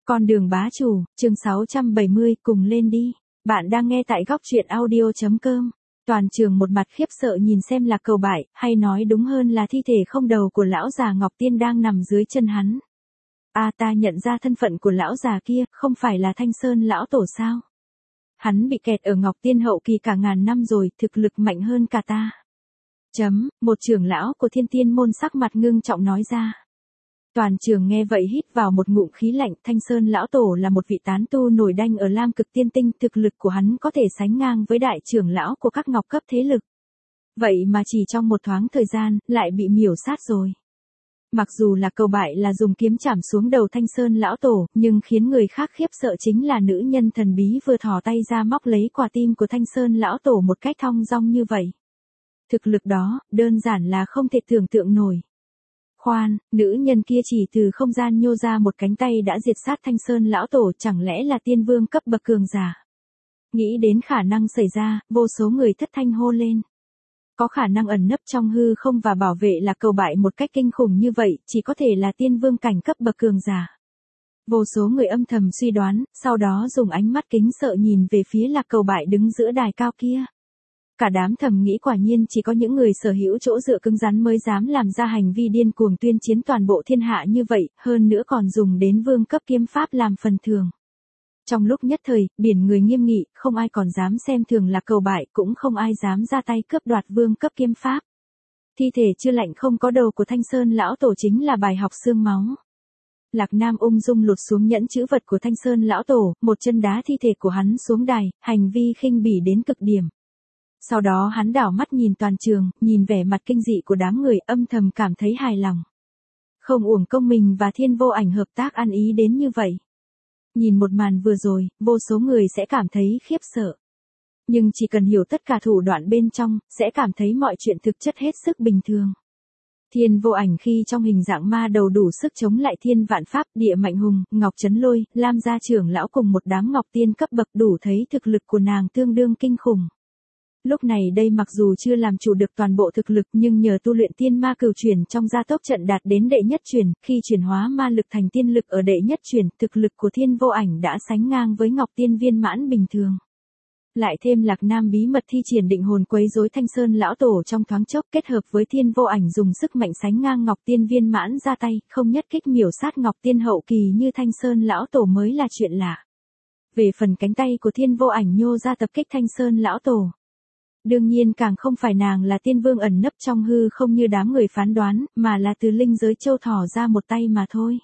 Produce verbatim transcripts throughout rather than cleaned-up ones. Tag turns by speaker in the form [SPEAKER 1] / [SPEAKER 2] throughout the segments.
[SPEAKER 1] Con đường bá chủ, chương sáu trăm bảy mươi, cùng lên đi. Bạn đang nghe tại góc truyện audio chấm com. Toàn trường một mặt khiếp sợ nhìn xem Lạc Cầu Bại, hay nói đúng hơn là thi thể không đầu của lão già Ngọc Tiên đang nằm dưới chân hắn. A à, ta nhận ra thân phận của lão già kia, không phải là Thanh Sơn lão tổ sao? Hắn bị kẹt ở Ngọc Tiên hậu kỳ cả ngàn năm rồi, thực lực mạnh hơn cả ta. Chấm, một trưởng lão của Thiên Tiên môn sắc mặt ngưng trọng nói ra. Toàn trường nghe vậy hít vào một ngụm khí lạnh. Thanh Sơn lão tổ là một vị tán tu nổi danh ở Lam Cực Tiên Tinh, thực lực của hắn có thể sánh ngang với đại trưởng lão của các ngọc cấp thế lực. Vậy mà chỉ trong một thoáng thời gian, lại bị miểu sát rồi. Mặc dù là Cầu Bại là dùng kiếm chảm xuống đầu Thanh Sơn lão tổ, nhưng khiến người khác khiếp sợ chính là nữ nhân thần bí vừa thò tay ra móc lấy quả tim của Thanh Sơn lão tổ một cách thong dong như vậy. Thực lực đó, đơn giản là không thể tưởng tượng nổi. Khoan, nữ nhân kia chỉ từ không gian nhô ra một cánh tay đã diệt sát Thanh Sơn lão tổ, chẳng lẽ là tiên vương cấp bậc cường giả? Nghĩ đến khả năng xảy ra, vô số người thất thanh hô lên. Có khả năng ẩn nấp trong hư không và bảo vệ Lạc Cầu Bại một cách kinh khủng như vậy, chỉ có thể là tiên vương cảnh cấp bậc cường giả. Vô số người âm thầm suy đoán, sau đó dùng ánh mắt kính sợ nhìn về phía Lạc Cầu Bại đứng giữa đài cao kia. Cả đám thầm nghĩ quả nhiên chỉ có những người sở hữu chỗ dựa cứng rắn mới dám làm ra hành vi điên cuồng tuyên chiến toàn bộ thiên hạ như vậy, hơn nữa còn dùng đến vương cấp kiếm pháp làm phần thưởng. Trong lúc nhất thời, biển người nghiêm nghị, không ai còn dám xem thường Lạc Cầu Bại, cũng không ai dám ra tay cướp đoạt vương cấp kiếm pháp. Thi thể chưa lạnh không có đầu của Thanh Sơn lão tổ chính là bài học xương máu. Lạc Nam ung dung lột xuống nhẫn chữ vật của Thanh Sơn lão tổ, một chân đá thi thể của hắn xuống đài, hành vi khinh bỉ đến cực điểm. Sau đó hắn đảo mắt nhìn toàn trường, nhìn vẻ mặt kinh dị của đám người, âm thầm cảm thấy hài lòng. Không uổng công mình và Thiên Vô Ảnh hợp tác ăn ý đến như vậy. Nhìn một màn vừa rồi, vô số người sẽ cảm thấy khiếp sợ. Nhưng chỉ cần hiểu tất cả thủ đoạn bên trong, sẽ cảm thấy mọi chuyện thực chất hết sức bình thường. Thiên Vô Ảnh khi trong hình dạng ma đầu đủ sức chống lại thiên vạn pháp, địa mạnh hùng, ngọc chấn lôi, Lam gia trưởng lão cùng một đám ngọc tiên cấp bậc đủ thấy thực lực của nàng tương đương kinh khủng. Lúc này đây mặc dù chưa làm chủ được toàn bộ thực lực nhưng nhờ tu luyện tiên ma cửu chuyển trong gia tốc trận đạt đến đệ nhất chuyển, khi chuyển hóa ma lực thành tiên lực ở đệ nhất chuyển, thực lực của Thiên Vô Ảnh đã sánh ngang với ngọc tiên viên mãn bình thường. Lại thêm Lạc Nam bí mật thi triển định hồn quấy rối Thanh Sơn lão tổ trong thoáng chốc, kết hợp với Thiên Vô Ảnh dùng sức mạnh sánh ngang ngọc tiên viên mãn ra tay, không nhất kích miểu sát ngọc tiên hậu kỳ như Thanh Sơn lão tổ mới là chuyện lạ. Về phần cánh tay của Thiên Vô Ảnh nhô ra tập kích Thanh Sơn lão tổ, đương nhiên càng không phải nàng là tiên vương ẩn nấp trong hư không như đám người phán đoán, mà là từ linh giới châu thỏ ra một tay mà thôi.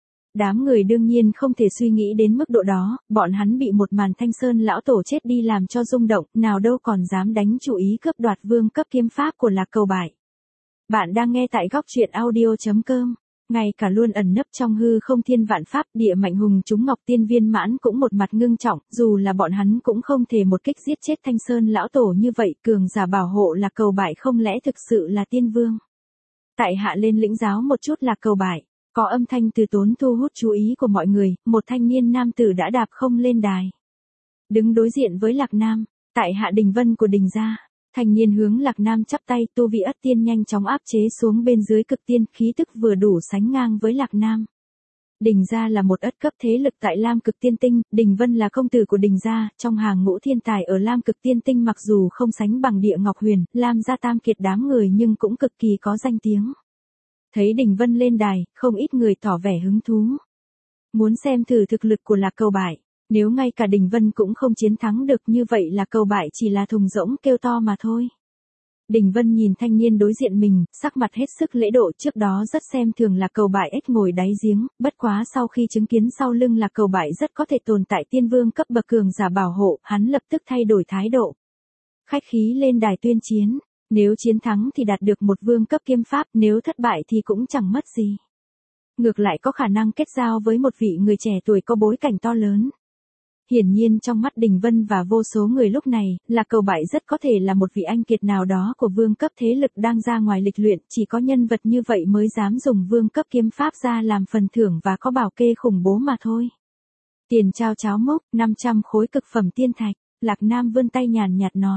[SPEAKER 1] Đám người đương nhiên không thể suy nghĩ đến mức độ đó, bọn hắn bị một màn Thanh Sơn lão tổ chết đi làm cho rung động, nào đâu còn dám đánh chủ ý cướp đoạt vương cấp kiếm pháp của Lạc Cầu Bại. Bạn đang nghe tại góc truyện audio chấm com. Ngay cả luôn ẩn nấp trong hư không thiên vạn pháp, địa mạnh hùng chúng ngọc tiên viên mãn cũng một mặt ngưng trọng, dù là bọn hắn cũng không thể một kích giết chết Thanh Sơn lão tổ như vậy, cường giả bảo hộ Lạc Cầu Bại không lẽ thực sự là tiên vương. Tại hạ lên lĩnh giáo một chút Lạc Cầu Bại. Có âm thanh từ tốn thu hút chú ý của mọi người, một thanh niên nam tử đã đạp không lên đài. Đứng đối diện với Lạc Nam, tại hạ Đình Vân của Đình gia. Thanh niên hướng Lạc Nam chắp tay, tu vị ất tiên nhanh chóng áp chế xuống bên dưới cực tiên, khí tức vừa đủ sánh ngang với Lạc Nam. Đình gia là một ất cấp thế lực tại Lam Cực Tiên Tinh, Đình Vân là công tử của Đình gia, trong hàng ngũ thiên tài ở Lam Cực Tiên Tinh mặc dù không sánh bằng Địa Ngọc Huyền, Lam gia tam kiệt đám người nhưng cũng cực kỳ có danh tiếng. Thấy Đình Vân lên đài, không ít người tỏ vẻ hứng thú. Muốn xem thử thực lực của Lạc Cầu Bại, nếu ngay cả Đình Vân cũng không chiến thắng được như vậy Lạc Cầu Bại chỉ là thùng rỗng kêu to mà thôi. Đình Vân nhìn thanh niên đối diện mình, sắc mặt hết sức lễ độ, trước đó rất xem thường Lạc Cầu Bại ếch ngồi đáy giếng, bất quá sau khi chứng kiến sau lưng Lạc Cầu Bại rất có thể tồn tại tiên vương cấp bậc cường giả bảo hộ, hắn lập tức thay đổi thái độ. Khách khí lên đài tuyên chiến. Nếu chiến thắng thì đạt được một vương cấp kiếm pháp, nếu thất bại thì cũng chẳng mất gì. Ngược lại có khả năng kết giao với một vị người trẻ tuổi có bối cảnh to lớn. Hiển nhiên trong mắt Đình Vân và vô số người lúc này, Lạc Cầu Bại rất có thể là một vị anh kiệt nào đó của vương cấp thế lực đang ra ngoài lịch luyện, chỉ có nhân vật như vậy mới dám dùng vương cấp kiếm pháp ra làm phần thưởng và có bảo kê khủng bố mà thôi. Tiền trao cháo mốc, năm trăm khối cực phẩm tiên thạch, Lạc Nam vươn tay nhàn nhạt nói.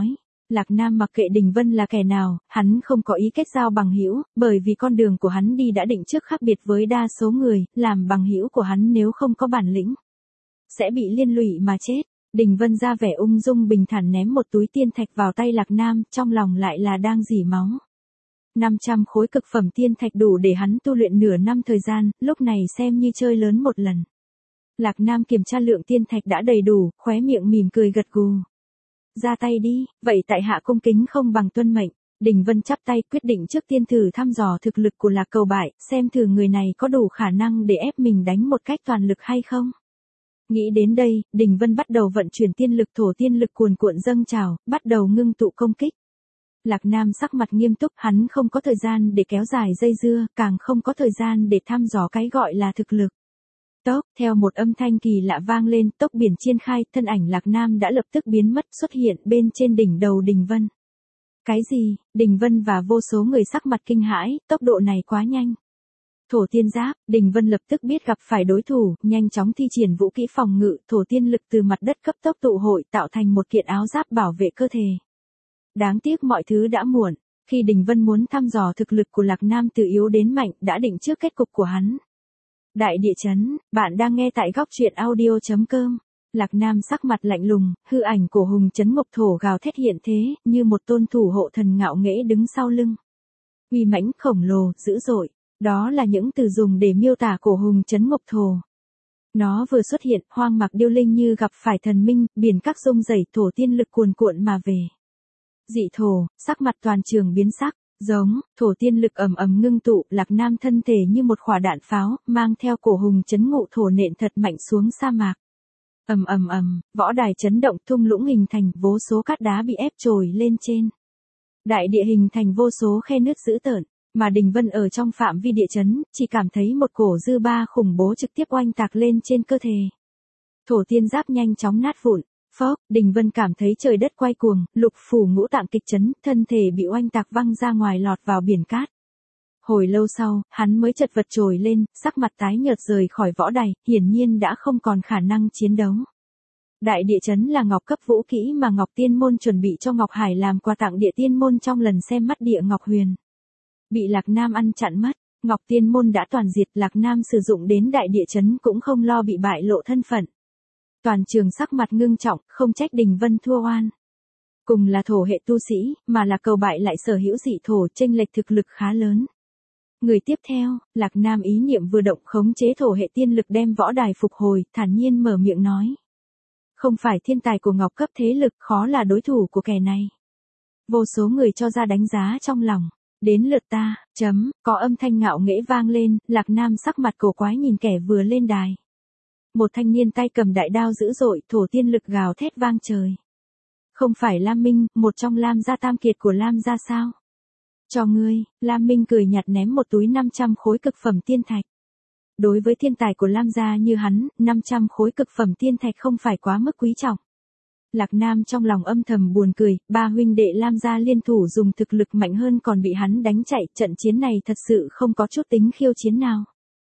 [SPEAKER 1] Lạc Nam mặc kệ Đình Vân là kẻ nào, hắn không có ý kết giao bằng hữu, bởi vì con đường của hắn đi đã định trước khác biệt với đa số người, làm bằng hữu của hắn nếu không có bản lĩnh, sẽ bị liên lụy mà chết. Đình Vân ra vẻ ung dung bình thản ném một túi tiên thạch vào tay Lạc Nam, trong lòng lại là đang rỉ máu. năm trăm khối cực phẩm tiên thạch đủ để hắn tu luyện nửa năm thời gian, lúc này xem như chơi lớn một lần. Lạc Nam kiểm tra lượng tiên thạch đã đầy đủ, khóe miệng mỉm cười gật gù. Ra tay đi, vậy tại hạ cung kính không bằng tuân mệnh. Đình Vân chắp tay quyết định trước tiên thử thăm dò thực lực của Lạc Cầu Bại, xem thử người này có đủ khả năng để ép mình đánh một cách toàn lực hay không. Nghĩ đến đây, Đình Vân bắt đầu vận chuyển tiên lực, thổ tiên lực cuồn cuộn dâng trào, bắt đầu ngưng tụ công kích. Lạc Nam sắc mặt nghiêm túc, hắn không có thời gian để kéo dài dây dưa, càng không có thời gian để thăm dò cái gọi là thực lực. Tốc, theo một âm thanh kỳ lạ vang lên, tốc biển chiên khai, thân ảnh Lạc Nam đã lập tức biến mất xuất hiện bên trên đỉnh đầu Đình Vân. Cái gì? Đình Vân và vô số người sắc mặt kinh hãi, tốc độ này quá nhanh. Thổ tiên giáp, Đình Vân lập tức biết gặp phải đối thủ, nhanh chóng thi triển vũ kỹ phòng ngự, thổ tiên lực từ mặt đất cấp tốc tụ hội tạo thành một kiện áo giáp bảo vệ cơ thể. Đáng tiếc mọi thứ đã muộn, khi Đình Vân muốn thăm dò thực lực của Lạc Nam từ yếu đến mạnh, đã định trước kết cục của hắn. Đại địa chấn, bạn đang nghe tại góc truyện audio chấm com. Lạc Nam sắc mặt lạnh lùng, hư ảnh của hùng chấn ngục thổ gào thét hiện thế, như một tôn thủ hộ thần ngạo nghễ đứng sau lưng. Uy mãnh khổng lồ, dữ dội, đó là những từ dùng để miêu tả cổ hùng chấn ngục thổ. Nó vừa xuất hiện, hoang mạc điêu linh như gặp phải thần minh, biển các rung rẩy, thổ tiên lực cuồn cuộn mà về. Dị thổ, sắc mặt toàn trường biến sắc. Giống, thổ tiên lực ầm ầm ngưng tụ, Lạc Nam thân thể như một quả đạn pháo, mang theo cổ hùng chấn ngụ thổ nện thật mạnh xuống sa mạc. Ầm ầm ầm, võ đài chấn động, thung lũng hình thành, vô số cát đá bị ép trồi lên trên. Đại địa hình thành vô số khe nứt dữ tợn, mà Đình Vân ở trong phạm vi địa chấn, chỉ cảm thấy một cổ dư ba khủng bố trực tiếp oanh tạc lên trên cơ thể. Thổ tiên giáp nhanh chóng nát vụn. Phốc, Đình Vân cảm thấy trời đất quay cuồng, lục phủ ngũ tạng kịch chấn, thân thể bị oanh tạc văng ra ngoài lọt vào biển cát. Hồi lâu sau, hắn mới chật vật trồi lên, sắc mặt tái nhợt rời khỏi võ đài, hiển nhiên đã không còn khả năng chiến đấu. Đại địa chấn là ngọc cấp vũ kỹ mà Ngọc Tiên Môn chuẩn bị cho Ngọc Hải làm quà tặng địa tiên môn trong lần xem mắt địa Ngọc Huyền. Bị Lạc Nam ăn chặn mất, Ngọc Tiên Môn đã toàn diệt, Lạc Nam sử dụng đến đại địa chấn cũng không lo bị bại lộ thân phận. Toàn trường sắc mặt ngưng trọng, không trách Đình Vân thua oan. Cùng là thổ hệ tu sĩ, mà Lạc Cầu Bại lại sở hữu dị thổ, chênh lệch thực lực khá lớn. Người tiếp theo, Lạc Nam ý niệm vừa động khống chế thổ hệ tiên lực đem võ đài phục hồi, thản nhiên mở miệng nói. Không phải thiên tài của ngọc cấp thế lực, khó là đối thủ của kẻ này. Vô số người cho ra đánh giá trong lòng. Đến lượt ta, chấm, có âm thanh ngạo nghễ vang lên, Lạc Nam sắc mặt cổ quái nhìn kẻ vừa lên đài. Một thanh niên tay cầm đại đao dữ dội, thổ tiên lực gào thét vang trời. Không phải Lam Minh, một trong Lam gia tam kiệt của Lam gia sao? Cho ngươi, Lam Minh cười nhạt ném một túi năm trăm khối cực phẩm tiên thạch. Đối với thiên tài của Lam gia như hắn, năm trăm khối cực phẩm tiên thạch không phải quá mức quý trọng. Lạc Nam trong lòng âm thầm buồn cười, ba huynh đệ Lam gia liên thủ dùng thực lực mạnh hơn còn bị hắn đánh chạy, trận chiến này thật sự không có chút tính khiêu chiến nào.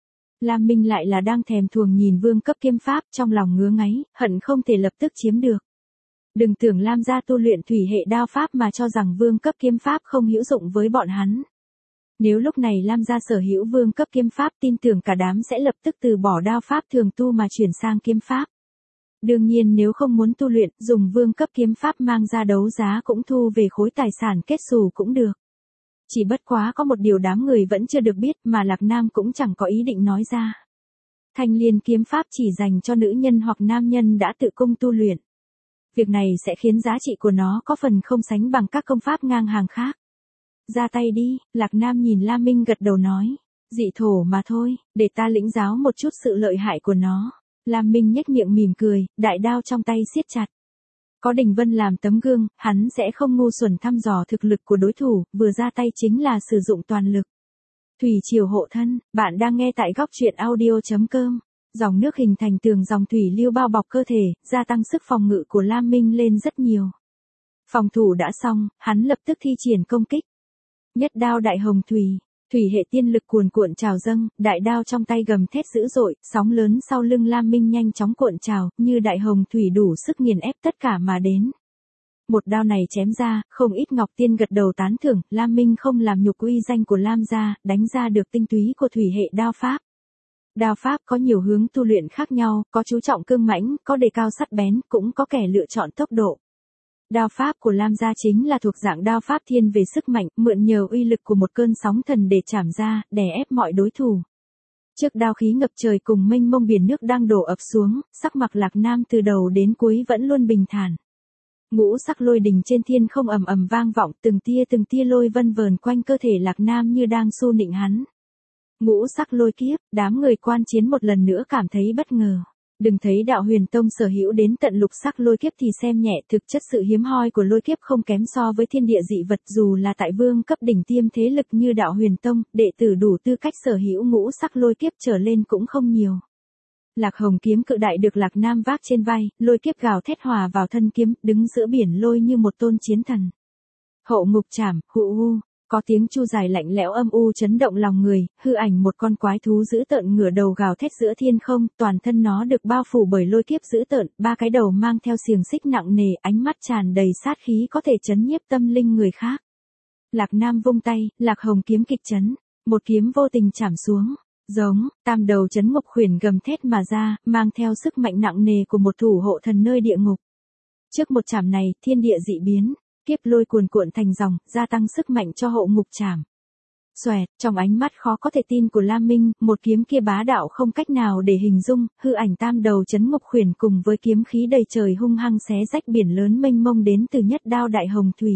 [SPEAKER 1] Lam Minh lại là đang thèm thuồng nhìn vương cấp kiếm pháp, trong lòng ngứa ngáy, hận không thể lập tức chiếm được. Đừng tưởng Lam gia tu luyện thủy hệ đao pháp mà cho rằng vương cấp kiếm pháp không hữu dụng với bọn hắn. Nếu lúc này Lam gia sở hữu vương cấp kiếm pháp, tin tưởng cả đám sẽ lập tức từ bỏ đao pháp thường tu mà chuyển sang kiếm pháp. Đương nhiên nếu không muốn tu luyện, dùng vương cấp kiếm pháp mang ra đấu giá cũng thu về khối tài sản kết xù cũng được. Chỉ bất quá có một điều đám người vẫn chưa được biết mà Lạc Nam cũng chẳng có ý định nói ra. Thanh liên kiếm pháp chỉ dành cho nữ nhân hoặc nam nhân đã tự cung tu luyện. Việc này sẽ khiến giá trị của nó có phần không sánh bằng các công pháp ngang hàng khác. Ra tay đi, Lạc Nam nhìn Lam Minh gật đầu nói. Dị thổ mà thôi, để ta lĩnh giáo một chút sự lợi hại của nó. Lam Minh nhếch miệng mỉm cười, đại đao trong tay siết chặt. Có Đình Vân làm tấm gương, hắn sẽ không ngu xuẩn thăm dò thực lực của đối thủ, vừa ra tay chính là sử dụng toàn lực. Thủy triều hộ thân, bạn đang nghe tại góc truyện audio chấm com. Dòng nước hình thành tường dòng thủy lưu bao bọc cơ thể, gia tăng sức phòng ngự của Lam Minh lên rất nhiều. Phòng thủ đã xong, hắn lập tức thi triển công kích. Nhất đao đại hồng thủy, thủy hệ tiên lực cuồn cuộn trào dâng, đại đao trong tay gầm thét dữ dội, sóng lớn sau lưng Lam Minh nhanh chóng cuộn trào, như đại hồng thủy đủ sức nghiền ép tất cả mà đến. Một đao này chém ra, không ít Ngọc Tiên gật đầu tán thưởng, Lam Minh không làm nhục uy danh của Lam gia, đánh ra được tinh túy của thủy hệ đao pháp. Đao pháp có nhiều hướng tu luyện khác nhau, có chú trọng cương mãnh, có đề cao sắc bén, cũng có kẻ lựa chọn tốc độ. Đao pháp của Lam gia chính là thuộc dạng đao pháp thiên về sức mạnh, mượn nhờ uy lực của một cơn sóng thần để chảm ra, đè ép mọi đối thủ. Trước đao khí ngập trời cùng mênh mông biển nước đang đổ ập xuống, sắc mặt Lạc Nam từ đầu đến cuối vẫn luôn bình thản. Ngũ sắc lôi đình trên thiên không ầm ầm vang vọng, từng tia từng tia lôi vân vờn quanh cơ thể Lạc Nam như đang xu nịnh hắn. Ngũ sắc lôi kiếp, đám người quan chiến một lần nữa cảm thấy bất ngờ. Đừng thấy đạo huyền tông sở hữu đến tận lục sắc lôi kiếp thì xem nhẹ, thực chất sự hiếm hoi của lôi kiếp không kém so với thiên địa dị vật, dù là tại vương cấp đỉnh tiêm thế lực như đạo huyền tông, đệ tử đủ tư cách sở hữu ngũ sắc lôi kiếp trở lên cũng không nhiều. Lạc Hồng kiếm cự đại được Lạc Nam vác trên vai, lôi kiếp gào thét hòa vào thân kiếm, đứng giữa biển lôi như một tôn chiến thần. Hậu ngục trảm, hụ u, có tiếng chu dài lạnh lẽo âm u chấn động lòng người, hư ảnh một con quái thú dữ tợn ngửa đầu gào thét giữa thiên không, toàn thân nó được bao phủ bởi lôi kiếp dữ tợn, ba cái đầu mang theo xiềng xích nặng nề, ánh mắt tràn đầy sát khí có thể chấn nhiếp tâm linh người khác. Lạc Nam vung tay, Lạc Hồng kiếm kịch chấn, một kiếm vô tình chảm xuống. Giống, tam đầu chấn ngục khuyển gầm thét mà ra, mang theo sức mạnh nặng nề của một thủ hộ thần nơi địa ngục. Trước một chảm này, thiên địa dị biến, kiếp lôi cuồn cuộn thành dòng, gia tăng sức mạnh cho hộ ngục chảm. Xoẹt, trong ánh mắt khó có thể tin của Lam Minh, một kiếm kia bá đạo không cách nào để hình dung, hư ảnh tam đầu chấn ngục khuyển cùng với kiếm khí đầy trời hung hăng xé rách biển lớn mênh mông đến từ nhất đao đại hồng thủy.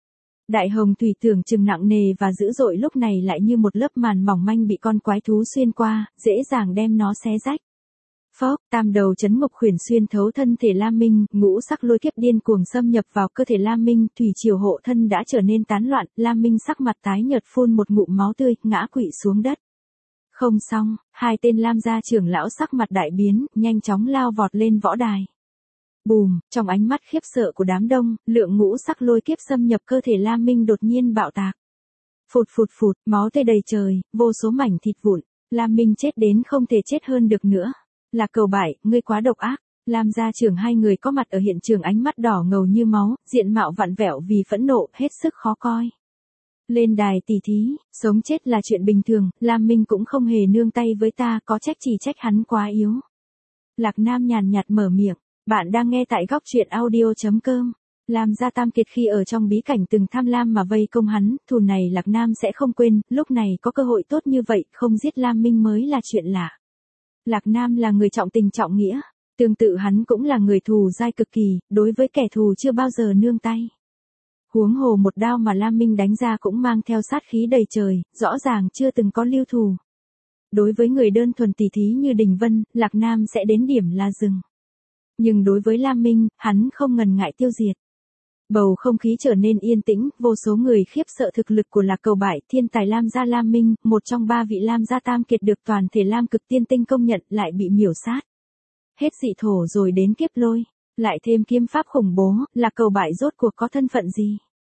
[SPEAKER 1] Đại hồng thủy tưởng chừng nặng nề và dữ dội lúc này lại như một lớp màn mỏng manh bị con quái thú xuyên qua, dễ dàng đem nó xé rách. Phốc, tam đầu chấn ngục khuyển xuyên thấu thân thể Lam Minh, ngũ sắc lôi kiếp điên cuồng xâm nhập vào cơ thể Lam Minh, thủy triều hộ thân đã trở nên tán loạn, Lam Minh sắc mặt tái nhợt phun một ngụm máu tươi, ngã quỵ xuống đất. Không xong, hai tên Lam gia trưởng lão sắc mặt đại biến, nhanh chóng lao vọt lên võ đài. Bùm, trong ánh mắt khiếp sợ của đám đông, lượng ngũ sắc lôi kiếp xâm nhập cơ thể Lam Minh đột nhiên bạo tạc. Phụt phụt phụt, máu tươi đầy trời, vô số mảnh thịt vụn, Lam Minh chết đến không thể chết hơn được nữa. Là Cầu Bại, ngươi quá độc ác. Lam gia trưởng hai người có mặt ở hiện trường ánh mắt đỏ ngầu như máu, diện mạo vặn vẹo vì phẫn nộ, hết sức khó coi. Lên đài tỉ thí, sống chết là chuyện bình thường, Lam Minh cũng không hề nương tay với ta, có trách chỉ trách hắn quá yếu. Lạc Nam nhàn nhạt mở miệng. Bạn đang nghe tại góc truyện audio chấm com. Lam gia tam kiệt khi ở trong bí cảnh từng tham lam mà vây công hắn, thù này Lạc Nam sẽ không quên, lúc này có cơ hội tốt như vậy, không giết Lam Minh mới là chuyện lạ. Lạc Nam là người trọng tình trọng nghĩa, tương tự hắn cũng là người thù dai cực kỳ, đối với kẻ thù chưa bao giờ nương tay. Huống hồ một đao mà Lam Minh đánh ra cũng mang theo sát khí đầy trời, rõ ràng chưa từng có lưu thù. Đối với người đơn thuần tỉ thí như Đình Vân, Lạc Nam sẽ đến điểm là dừng. Nhưng đối với Lam Minh, hắn không ngần ngại tiêu diệt. Bầu không khí trở nên yên tĩnh, vô số người khiếp sợ thực lực của Lạc Cầu Bại, thiên tài Lam gia Lam Minh, một trong ba vị Lam gia tam kiệt được toàn thể Lam cực tiên tinh công nhận lại bị miểu sát. Hết dị thổ rồi đến kiếp lôi, lại thêm kiếm pháp khủng bố, Lạc Cầu Bại rốt cuộc có thân phận gì?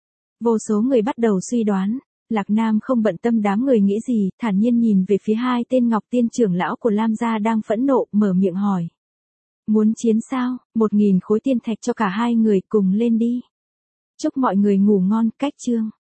[SPEAKER 1] Vô số người bắt đầu suy đoán, Lạc Nam không bận tâm đám người nghĩ gì, thản nhiên nhìn về phía hai tên Ngọc Tiên trưởng lão của Lam gia đang phẫn nộ, mở miệng hỏi. Muốn chiến sao? Một nghìn khối tiên thạch cho cả hai người cùng lên đi. Chúc mọi người ngủ ngon, cách chương.